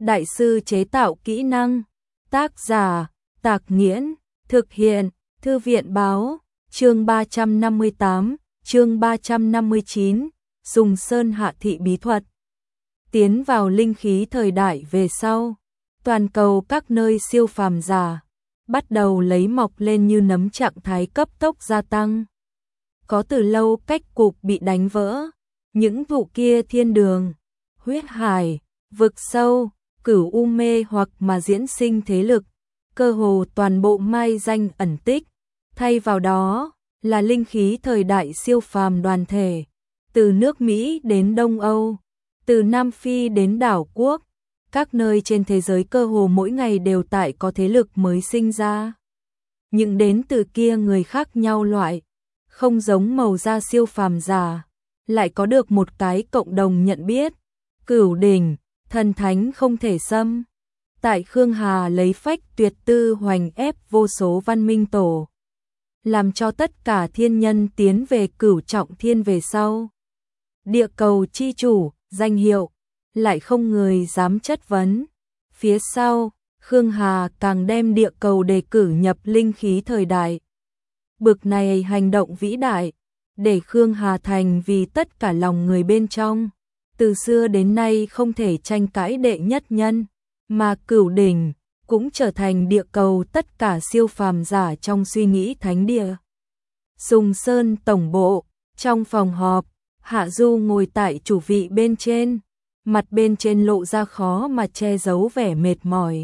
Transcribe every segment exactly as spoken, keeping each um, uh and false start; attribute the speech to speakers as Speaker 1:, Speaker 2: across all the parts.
Speaker 1: đại sư chế tạo kỹ năng. Tác giả, Tạc Nghiễn, thực hiện, Thư viện báo, chương ba trăm năm mươi tám, chương ba trăm năm mươi chín, dùng sơn hạ thị bí thuật. Tiến vào linh khí thời đại về sau, toàn cầu các nơi siêu phàm giả bắt đầu lấy mọc lên như nấm, trạng thái cấp tốc gia tăng. Có từ lâu cách cục bị đánh vỡ, những vụ kia thiên đường, huyết hải, vực sâu, cửu u mê hoặc mà diễn sinh thế lực, cơ hồ toàn bộ mai danh ẩn tích, thay vào đó là linh khí thời đại siêu phàm đoàn thể, từ nước Mỹ đến Đông Âu, từ Nam Phi đến đảo quốc, các nơi trên thế giới cơ hồ mỗi ngày đều tại có thế lực mới sinh ra. Những đến từ kia người khác nhau loại, không giống màu da siêu phàm giả, lại có được một cái cộng đồng nhận biết, cửu đỉnh, thần thánh không thể xâm. Tại Khương Hà lấy phách tuyệt tư hoành ép vô số văn minh tổ, làm cho tất cả thiên nhân tiến về cửu trọng thiên về sau. Địa cầu chi chủ, danh hiệu, lại không người dám chất vấn. Phía sau, Khương Hà càng đem địa cầu đề cử nhập linh khí thời đại. Bực này hành động vĩ đại, để Khương Hà thành vì tất cả lòng người bên trong, từ xưa đến nay không thể tranh cãi đệ nhất nhân, mà cửu đỉnh cũng trở thành địa cầu tất cả siêu phàm giả trong suy nghĩ thánh địa. Sùng Sơn tổng bộ, trong phòng họp, Hạ Du ngồi tại chủ vị bên trên, mặt bên trên lộ ra khó mà che giấu vẻ mệt mỏi.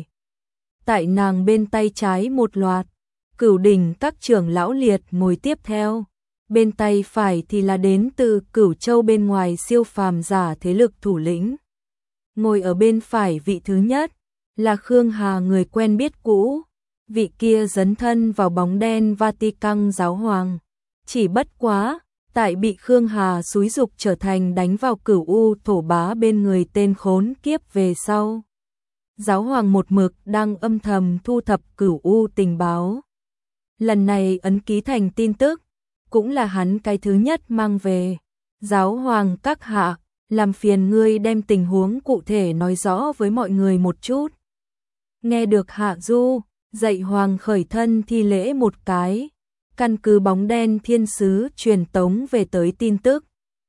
Speaker 1: Tại nàng bên tay trái một loạt, cửu đỉnh các trưởng lão liệt ngồi tiếp theo, bên tay phải thì là đến từ cửu châu bên ngoài siêu phàm giả thế lực thủ lĩnh. Ngồi ở bên phải vị thứ nhất là Khương Hà, người quen biết cũ, vị kia dấn thân vào bóng đen Vatican giáo hoàng. Chỉ bất quá, tại bị Khương Hà xúi dục trở thành đánh vào cửu u thổ bá bên người tên khốn kiếp về sau. Giáo hoàng một mực đang âm thầm thu thập cửu u tình báo. Lần này ấn ký thành tin tức, cũng là hắn cái thứ nhất mang về. Giáo hoàng các hạ, làm phiền ngươi đem tình huống cụ thể nói rõ với mọi người một chút. Nghe được Hạ Du, dạy hoàng khởi thân thi lễ một cái, căn cứ bóng đen thiên sứ truyền tống về tới tin tức.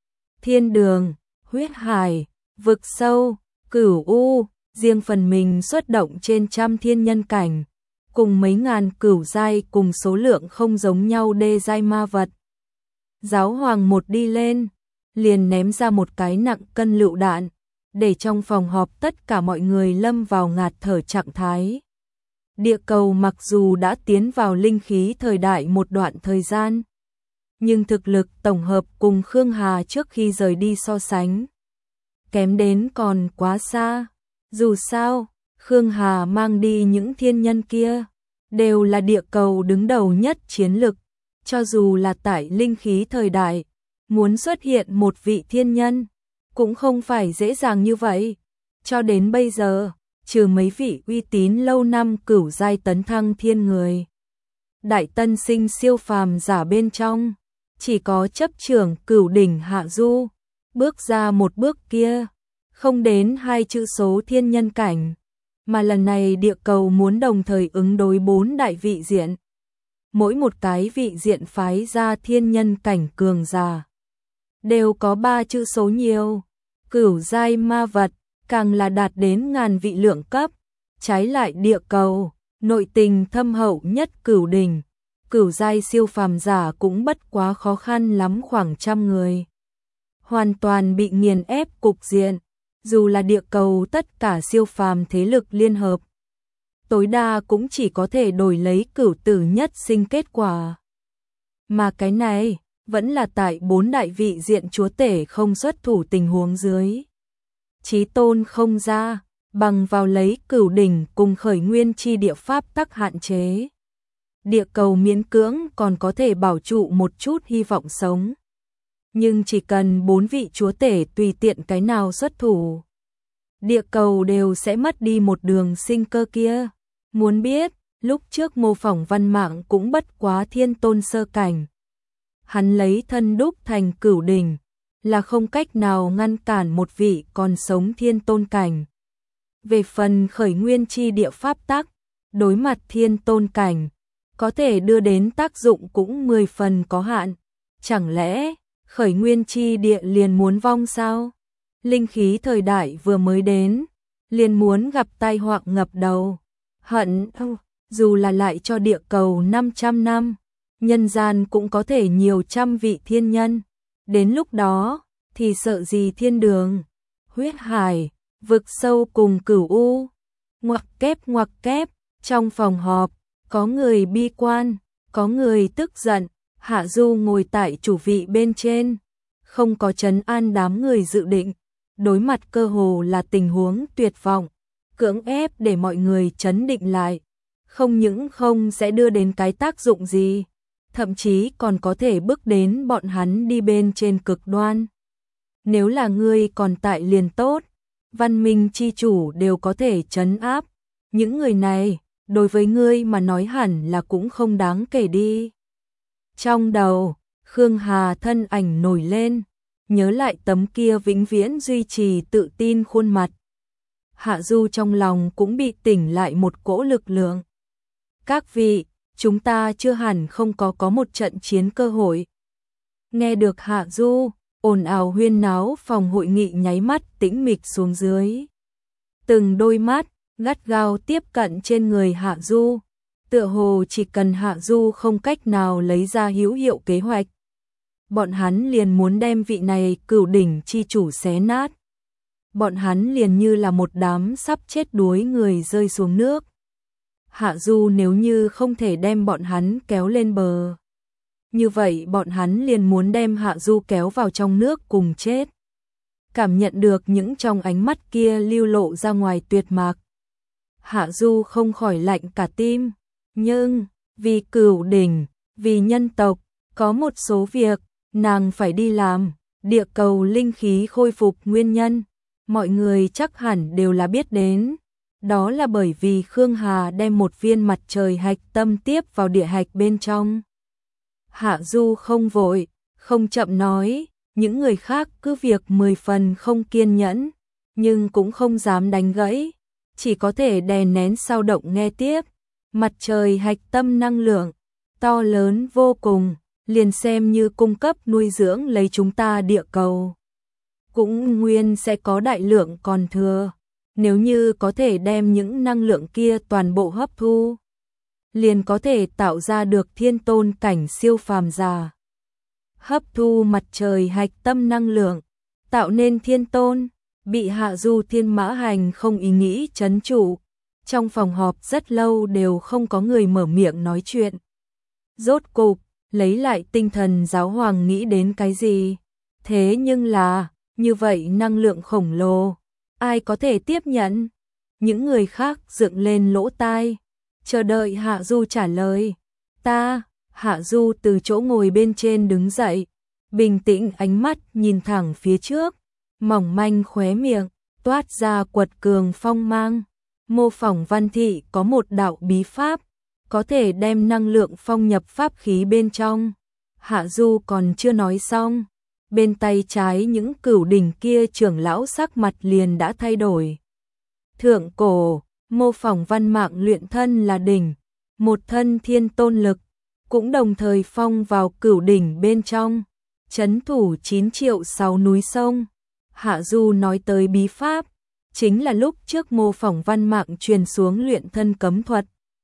Speaker 1: Thiên đường, huyết hải, vực sâu, cửu u, riêng phần mình xuất động trên trăm thiên nhân cảnh, cùng mấy ngàn cửu giai cùng số lượng không giống nhau đê giai ma vật. Giáo hoàng một đi lên, liền ném ra một cái nặng cân lựu đạn, để trong phòng họp tất cả mọi người lâm vào ngạt thở trạng thái. Địa cầu mặc dù đã tiến vào linh khí thời đại một đoạn thời gian, nhưng thực lực tổng hợp cùng Khương Hà trước khi rời đi so sánh, kém đến còn quá xa. Dù sao, Khương Hà mang đi những thiên nhân kia, đều là địa cầu đứng đầu nhất chiến lực, cho dù là tại linh khí thời đại, muốn xuất hiện một vị thiên nhân, cũng không phải dễ dàng như vậy. Cho đến bây giờ, trừ mấy vị uy tín lâu năm cửu giai tấn thăng thiên người, đại tân sinh siêu phàm giả bên trong, chỉ có chấp trưởng cửu đỉnh Hạ Du, bước ra một bước kia, không đến hai chữ số thiên nhân cảnh, mà lần này địa cầu muốn đồng thời ứng đối bốn đại vị diện. Mỗi một cái vị diện phái ra thiên nhân cảnh cường giả, đều có ba chữ số nhiều, cửu giai ma vật, càng là đạt đến ngàn vị lượng cấp. Trái lại địa cầu, nội tình thâm hậu nhất cửu đỉnh, cửu giai siêu phàm giả cũng bất quá khó khăn lắm khoảng trăm người. Hoàn toàn bị nghiền ép cục diện, dù là địa cầu tất cả siêu phàm thế lực liên hợp, tối đa cũng chỉ có thể đổi lấy cửu tử nhất sinh kết quả. Mà cái này, vẫn là tại bốn đại vị diện chúa tể không xuất thủ tình huống dưới. Chí tôn không ra, bằng vào lấy cửu đỉnh cùng khởi nguyên chi địa pháp tắc hạn chế. Địa cầu miễn cưỡng còn có thể bảo trụ một chút hy vọng sống. Nhưng chỉ cần bốn vị chúa tể tùy tiện cái nào xuất thủ, địa cầu đều sẽ mất đi một đường sinh cơ kia. Muốn biết, lúc trước mô phỏng văn mạng cũng bất quá thiên tôn sơ cảnh. Hắn lấy thân đúc thành cửu đỉnh, là không cách nào ngăn cản một vị còn sống thiên tôn cảnh. Về phần khởi nguyên chi địa pháp tắc, đối mặt thiên tôn cảnh, có thể đưa đến tác dụng cũng mười phần có hạn. Chẳng lẽ, khởi nguyên chi địa liền muốn vong sao? Linh khí thời đại vừa mới đến, liền muốn gặp tai họa ngập đầu. Hận, dù là lại cho địa cầu năm trăm năm, nhân gian cũng có thể nhiều trăm vị thiên nhân. Đến lúc đó, thì sợ gì thiên đường, huyết hải, vực sâu cùng cửu u. Ngoặc kép ngoặc kép, trong phòng họp, có người bi quan, có người tức giận. Hạ Du ngồi tại chủ vị bên trên, không có trấn an đám người dự định, đối mặt cơ hồ là tình huống tuyệt vọng, cưỡng ép để mọi người trấn định lại, không những không sẽ đưa đến cái tác dụng gì, thậm chí còn có thể bước đến bọn hắn đi bên trên cực đoan. Nếu là ngươi còn tại liền tốt, văn minh chi chủ đều có thể trấn áp, những người này, đối với ngươi mà nói hẳn là cũng không đáng kể đi. Trong đầu, Khương Hà thân ảnh nổi lên, nhớ lại tấm kia vĩnh viễn duy trì tự tin khuôn mặt. Hạ Du trong lòng cũng bị tỉnh lại một cỗ lực lượng. Các vị, chúng ta chưa hẳn không có có một trận chiến cơ hội. Nghe được Hạ Du, ồn ào huyên náo phòng hội nghị nháy mắt tĩnh mịch xuống dưới. Từng đôi mắt, gắt gao tiếp cận trên người Hạ Du. Tựa hồ chỉ cần Hạ Du không cách nào lấy ra hữu hiệu kế hoạch, bọn hắn liền muốn đem vị này cửu đỉnh chi chủ xé nát. Bọn hắn liền như là một đám sắp chết đuối người rơi xuống nước. Hạ Du nếu như không thể đem bọn hắn kéo lên bờ, như vậy bọn hắn liền muốn đem Hạ Du kéo vào trong nước cùng chết. Cảm nhận được những trong ánh mắt kia lưu lộ ra ngoài tuyệt mạc, Hạ Du không khỏi lạnh cả tim. Nhưng, vì cửu đỉnh, vì nhân tộc, có một số việc, nàng phải đi làm. Địa cầu linh khí khôi phục nguyên nhân, mọi người chắc hẳn đều là biết đến. Đó là bởi vì Khương Hà đem một viên mặt trời hạch tâm tiếp vào địa hạch bên trong. Hạ Du không vội, không chậm nói, những người khác cứ việc mười phần không kiên nhẫn, nhưng cũng không dám đánh gãy, chỉ có thể đè nén sao động nghe tiếp. Mặt trời hạch tâm năng lượng, to lớn vô cùng, liền xem như cung cấp nuôi dưỡng lấy chúng ta địa cầu. Cũng nguyên sẽ có đại lượng còn thừa, nếu như có thể đem những năng lượng kia toàn bộ hấp thu, liền có thể tạo ra được thiên tôn cảnh siêu phàm giả. Hấp thu mặt trời hạch tâm năng lượng, tạo nên thiên tôn, bị Hạ Du Thiên Mã Hành không ý nghĩ trấn trụ. Trong phòng họp rất lâu đều không có người mở miệng nói chuyện. Rốt cục, lấy lại tinh thần giáo hoàng nghĩ đến cái gì? Thế nhưng là, như vậy năng lượng khổng lồ, ai có thể tiếp nhận? Những người khác dựng lên lỗ tai, chờ đợi Hạ Du trả lời. Ta, Hạ Du từ chỗ ngồi bên trên đứng dậy, bình tĩnh ánh mắt nhìn thẳng phía trước, mỏng manh khóe miệng, toát ra quật cường phong mang. Mô phỏng Văn Thị có một đạo bí pháp, có thể đem năng lượng phong nhập pháp khí bên trong. Hạ Du còn chưa nói xong, bên tay trái những cửu đỉnh kia trưởng lão sắc mặt liền đã thay đổi. Thượng cổ, mô phỏng văn mạng luyện thân là đỉnh, một thân thiên tôn lực, cũng đồng thời phong vào cửu đỉnh bên trong, trấn thủ chín triệu sáu núi sông. Hạ Du nói tới bí pháp, chính là lúc trước mô phỏng văn mạng truyền xuống luyện thân cấm thuật.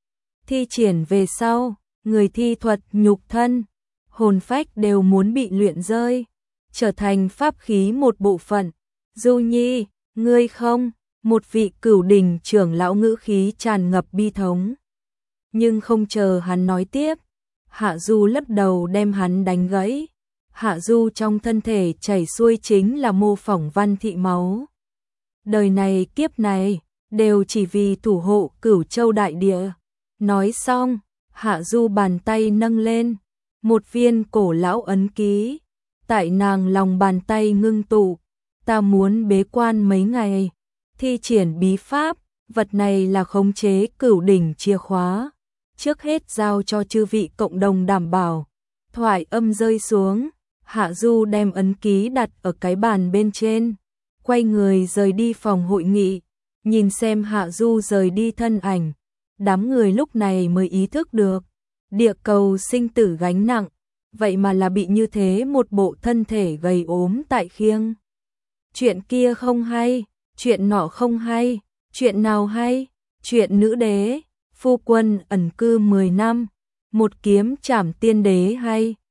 Speaker 1: Thi triển về sau, người thi thuật nhục thân, hồn phách đều muốn bị luyện rơi, trở thành pháp khí một bộ phận. Du Nhi, ngươi không? Một vị cửu đỉnh trưởng lão ngữ khí tràn ngập bi thống. Nhưng không chờ hắn nói tiếp, Hạ Du lắc đầu đem hắn đánh gãy. Hạ Du trong thân thể chảy xuôi chính là mô phỏng văn thị máu. Đời này kiếp này, đều chỉ vì thủ hộ Cửu Châu đại địa. Nói xong, Hạ Du bàn tay nâng lên, một viên cổ lão ấn ký, tại nàng lòng bàn tay ngưng tụ. Ta muốn bế quan mấy ngày, thi triển bí pháp, vật này là khống chế cửu đỉnh chìa khóa. Trước hết giao cho chư vị cộng đồng đảm bảo. Thoại âm rơi xuống, Hạ Du đem ấn ký đặt ở cái bàn bên trên, quay người rời đi phòng hội nghị. Nhìn xem Hạ Du rời đi thân ảnh, đám người lúc này mới ý thức được, địa cầu sinh tử gánh nặng, vậy mà là bị như thế một bộ thân thể gầy ốm tại khiêng. Chuyện kia không hay, chuyện nọ không hay, chuyện nào hay, chuyện nữ đế, phu quân ẩn cư mười năm, một kiếm trảm tiên đế hay.